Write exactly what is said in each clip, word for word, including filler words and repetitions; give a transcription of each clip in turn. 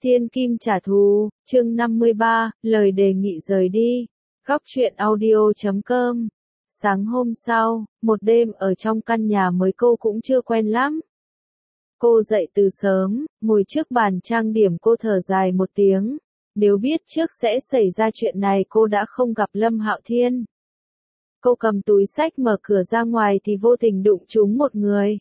Thiên Kim trả thù, chương năm mươi ba, lời đề nghị rời đi. Góc truyện audio chấm com. Sáng hôm sau, một đêm ở trong căn nhà mới cô cũng chưa quen lắm. Cô dậy từ sớm, ngồi trước bàn trang điểm cô thở dài một tiếng. Nếu biết trước sẽ xảy ra chuyện này cô đã không gặp Lâm Hạo Thiên. Cô cầm túi xách mở cửa ra ngoài thì vô tình đụng trúng một người.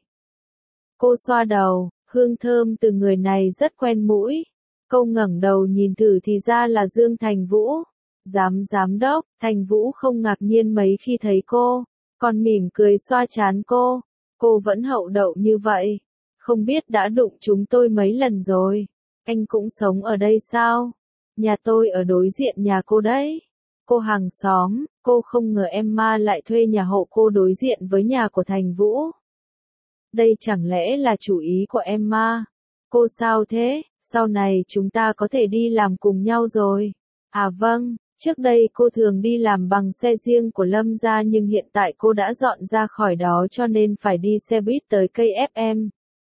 Cô xoa đầu, hương thơm từ người này rất quen mũi. Cô ngẩng đầu nhìn thử thì ra là Dương Thành Vũ. Giám giám đốc, Thành Vũ không ngạc nhiên mấy khi thấy cô, còn mỉm cười xoa trán cô. Cô vẫn hậu đậu như vậy. Không biết đã đụng chúng tôi mấy lần rồi. Anh cũng sống ở đây sao? Nhà tôi ở đối diện nhà cô đấy. Cô hàng xóm, cô không ngờ Emma lại thuê nhà hộ cô đối diện với nhà của Thành Vũ. Đây chẳng lẽ là chủ ý của Emma? Cô sao thế? Sau này chúng ta có thể đi làm cùng nhau rồi. À vâng, trước đây cô thường đi làm bằng xe riêng của Lâm gia nhưng hiện tại cô đã dọn ra khỏi đó cho nên phải đi xe buýt tới cây ép em.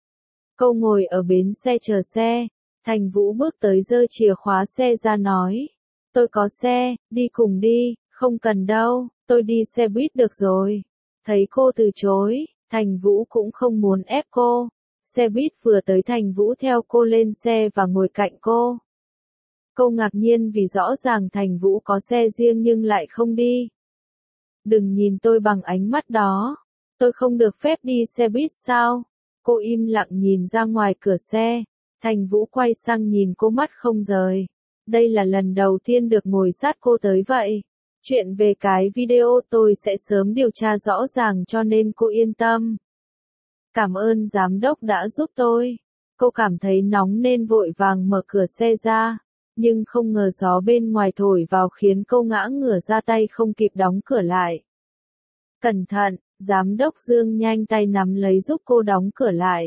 Cô ngồi ở bến xe chờ xe. Thành Vũ bước tới giơ chìa khóa xe ra nói. Tôi có xe, đi cùng đi, không cần đâu, tôi đi xe buýt được rồi. Thấy cô từ chối, Thành Vũ cũng không muốn ép cô. Xe buýt vừa tới Thành Vũ theo cô lên xe và ngồi cạnh cô. Cô ngạc nhiên vì rõ ràng Thành Vũ có xe riêng nhưng lại không đi. Đừng nhìn tôi bằng ánh mắt đó. Tôi không được phép đi xe buýt sao? Cô im lặng nhìn ra ngoài cửa xe. Thành Vũ quay sang nhìn cô mắt không rời. Đây là lần đầu tiên được ngồi sát cô tới vậy. Chuyện về cái video tôi sẽ sớm điều tra rõ ràng cho nên cô yên tâm. Cảm ơn giám đốc đã giúp tôi. Cô cảm thấy nóng nên vội vàng mở cửa xe ra. Nhưng không ngờ gió bên ngoài thổi vào khiến cô ngã ngửa ra tay không kịp đóng cửa lại. Cẩn thận, giám đốc Dương nhanh tay nắm lấy giúp cô đóng cửa lại.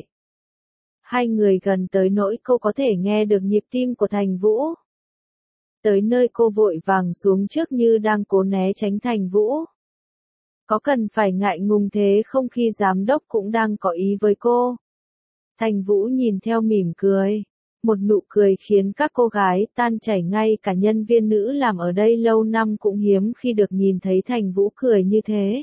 Hai người gần tới nỗi cô có thể nghe được nhịp tim của Thành Vũ. Tới nơi cô vội vàng xuống trước như đang cố né tránh Thành Vũ. Có cần phải ngại ngùng thế không khi giám đốc cũng đang có ý với cô? Thành Vũ nhìn theo mỉm cười. Một nụ cười khiến các cô gái tan chảy, ngay cả nhân viên nữ làm ở đây lâu năm cũng hiếm khi được nhìn thấy Thành Vũ cười như thế.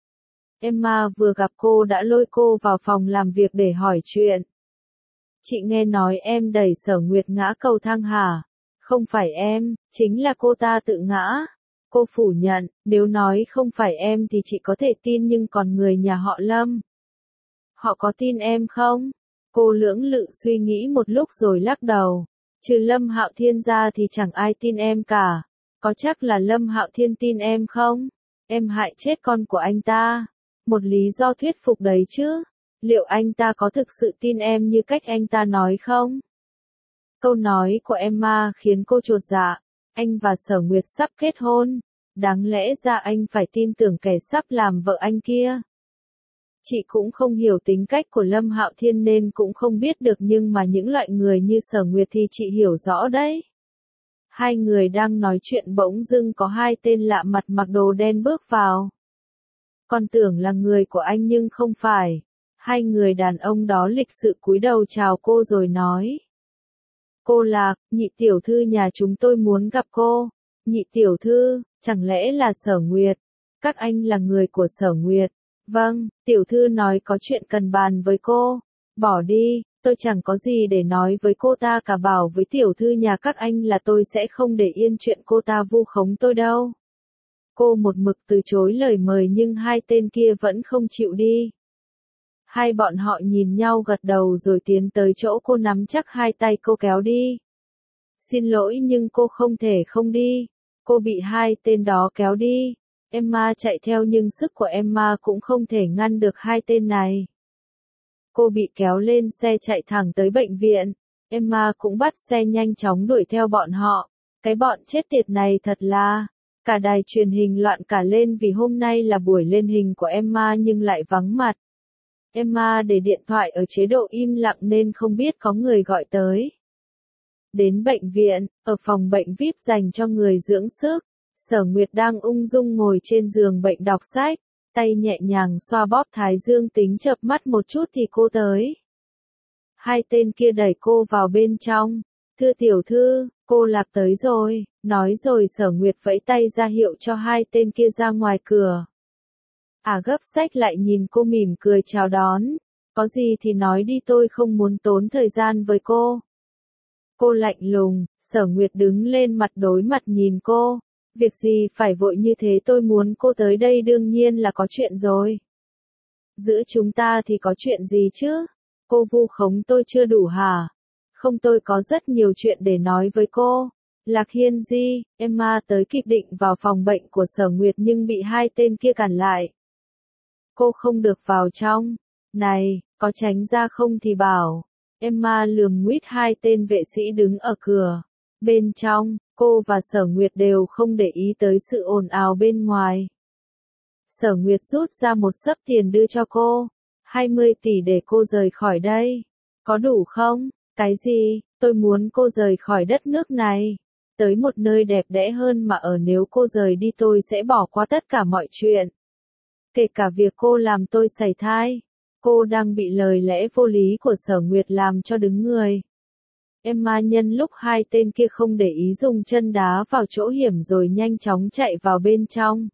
Emma vừa gặp cô đã lôi cô vào phòng làm việc để hỏi chuyện. Chị nghe nói em đẩy Sở Nguyệt ngã cầu thang hả? Không phải em, chính là cô ta tự ngã. Cô phủ nhận, nếu nói không phải em thì chị có thể tin nhưng còn người nhà họ Lâm. Họ có tin em không? Cô lưỡng lự suy nghĩ một lúc rồi lắc đầu. Trừ Lâm Hạo Thiên ra thì chẳng ai tin em cả. Có chắc là Lâm Hạo Thiên tin em không? Em hại chết con của anh ta. Một lý do thuyết phục đấy chứ. Liệu anh ta có thực sự tin em như cách anh ta nói không? Câu nói của Emma khiến cô chột dạ. Anh và Sở Nguyệt sắp kết hôn. Đáng lẽ ra anh phải tin tưởng kẻ sắp làm vợ anh kia. Chị cũng không hiểu tính cách của Lâm Hạo Thiên nên cũng không biết được nhưng mà những loại người như Sở Nguyệt thì chị hiểu rõ đấy. Hai người đang nói chuyện bỗng dưng có hai tên lạ mặt mặc đồ đen bước vào. Còn tưởng là người của anh nhưng không phải. Hai người đàn ông đó lịch sự cúi đầu chào cô rồi nói. Cô là, nhị tiểu thư nhà chúng tôi muốn gặp cô. Nhị tiểu thư, chẳng lẽ là Sở Nguyệt? Các anh là người của Sở Nguyệt. Vâng, tiểu thư nói có chuyện cần bàn với cô. Bỏ đi, tôi chẳng có gì để nói với cô ta cả, bảo với tiểu thư nhà các anh là tôi sẽ không để yên chuyện cô ta vu khống tôi đâu. Cô một mực từ chối lời mời nhưng hai tên kia vẫn không chịu đi. Hai bọn họ nhìn nhau gật đầu rồi tiến tới chỗ cô, nắm chắc hai tay cô kéo đi. Xin lỗi nhưng cô không thể không đi. Cô bị hai tên đó kéo đi. Emma chạy theo nhưng sức của Emma cũng không thể ngăn được hai tên này. Cô bị kéo lên xe chạy thẳng tới bệnh viện. Emma cũng bắt xe nhanh chóng đuổi theo bọn họ. Cái bọn chết tiệt này thật là... Cả đài truyền hình loạn cả lên vì hôm nay là buổi lên hình của Emma nhưng lại vắng mặt. Emma để điện thoại ở chế độ im lặng nên không biết có người gọi tới. Đến bệnh viện, ở phòng bệnh vi ai pi dành cho người dưỡng sức, Sở Nguyệt đang ung dung ngồi trên giường bệnh đọc sách, tay nhẹ nhàng xoa bóp thái dương, tính chợp mắt một chút thì cô tới. Hai tên kia đẩy cô vào bên trong. Thưa tiểu thư, cô Lạc tới rồi, nói rồi Sở Nguyệt vẫy tay ra hiệu cho hai tên kia ra ngoài cửa. À gấp sách lại nhìn cô mỉm cười chào đón, có gì thì nói đi tôi không muốn tốn thời gian với cô. Cô lạnh lùng, Sở Nguyệt đứng lên mặt đối mặt nhìn cô, việc gì phải vội như thế tôi muốn cô tới đây đương nhiên là có chuyện rồi. Giữa chúng ta thì có chuyện gì chứ? Cô vu khống tôi chưa đủ hả? Không tôi có rất nhiều chuyện để nói với cô. Lạc Hiên Di, Emma tới kịp định vào phòng bệnh của Sở Nguyệt nhưng bị hai tên kia cản lại. Cô không được vào trong. Này, có tránh ra không thì bảo. Emma lườm nguýt hai tên vệ sĩ đứng ở cửa. Bên trong, cô và Sở Nguyệt đều không để ý tới sự ồn ào bên ngoài. Sở Nguyệt rút ra một xấp tiền đưa cho cô. hai mươi tỷ để cô rời khỏi đây. Có đủ không? Cái gì? Tôi muốn cô rời khỏi đất nước này. Tới một nơi đẹp đẽ hơn mà ở nếu cô rời đi tôi sẽ bỏ qua tất cả mọi chuyện. Kể cả việc cô làm tôi sảy thai. Cô đang bị lời lẽ vô lý của Sở Nguyệt làm cho đứng người. Emma nhân lúc hai tên kia không để ý dùng chân đá vào chỗ hiểm rồi nhanh chóng chạy vào bên trong.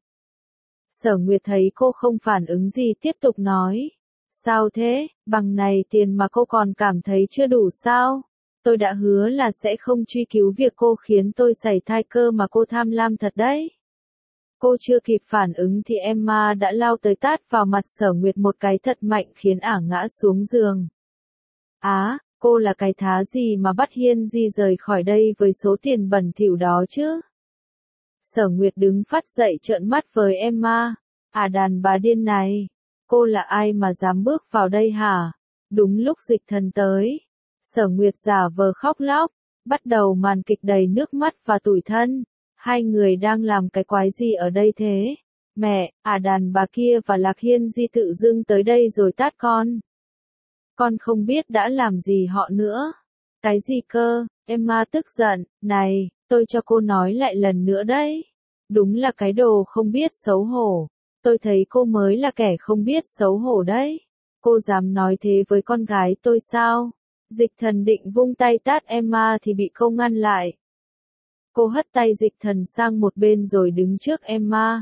Sở Nguyệt thấy cô không phản ứng gì tiếp tục nói. Sao thế, bằng này tiền mà cô còn cảm thấy chưa đủ sao? Tôi đã hứa là sẽ không truy cứu việc cô khiến tôi sảy thai cơ mà cô tham lam thật đấy. Cô chưa kịp phản ứng thì Emma đã lao tới tát vào mặt Sở Nguyệt một cái thật mạnh khiến ả ngã xuống giường. Á, cô là cái thá gì mà bắt Hiên Di rời khỏi đây với số tiền bẩn thỉu đó chứ? Sở Nguyệt đứng phát dậy trợn mắt với Emma. À đàn bà điên này, cô là ai mà dám bước vào đây hả? Đúng lúc Dịch Thần tới. Sở Nguyệt giả vờ khóc lóc, bắt đầu màn kịch đầy nước mắt và tủi thân. Hai người đang làm cái quái gì ở đây thế? Mẹ, à đàn bà kia và Lạc Hiên Di tự dưng tới đây rồi tát con. Con không biết đã làm gì họ nữa. Cái gì cơ? Emma tức giận, này, tôi cho cô nói lại lần nữa đấy. Đúng là cái đồ không biết xấu hổ. Tôi thấy cô mới là kẻ không biết xấu hổ đấy. Cô dám nói thế với con gái tôi sao? Dịch Thần định vung tay tát Emma thì bị cô ngăn lại. Cô hất tay Dịch Thần sang một bên rồi đứng trước Emma.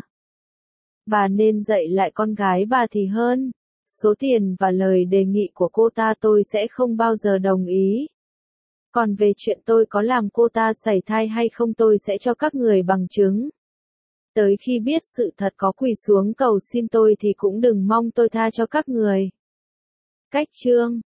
Bà nên dạy lại con gái bà thì hơn. Số tiền và lời đề nghị của cô ta tôi sẽ không bao giờ đồng ý. Còn về chuyện tôi có làm cô ta sảy thai hay không tôi sẽ cho các người bằng chứng. Tới khi biết sự thật có quỳ xuống cầu xin tôi thì cũng đừng mong tôi tha cho các người. Cách chương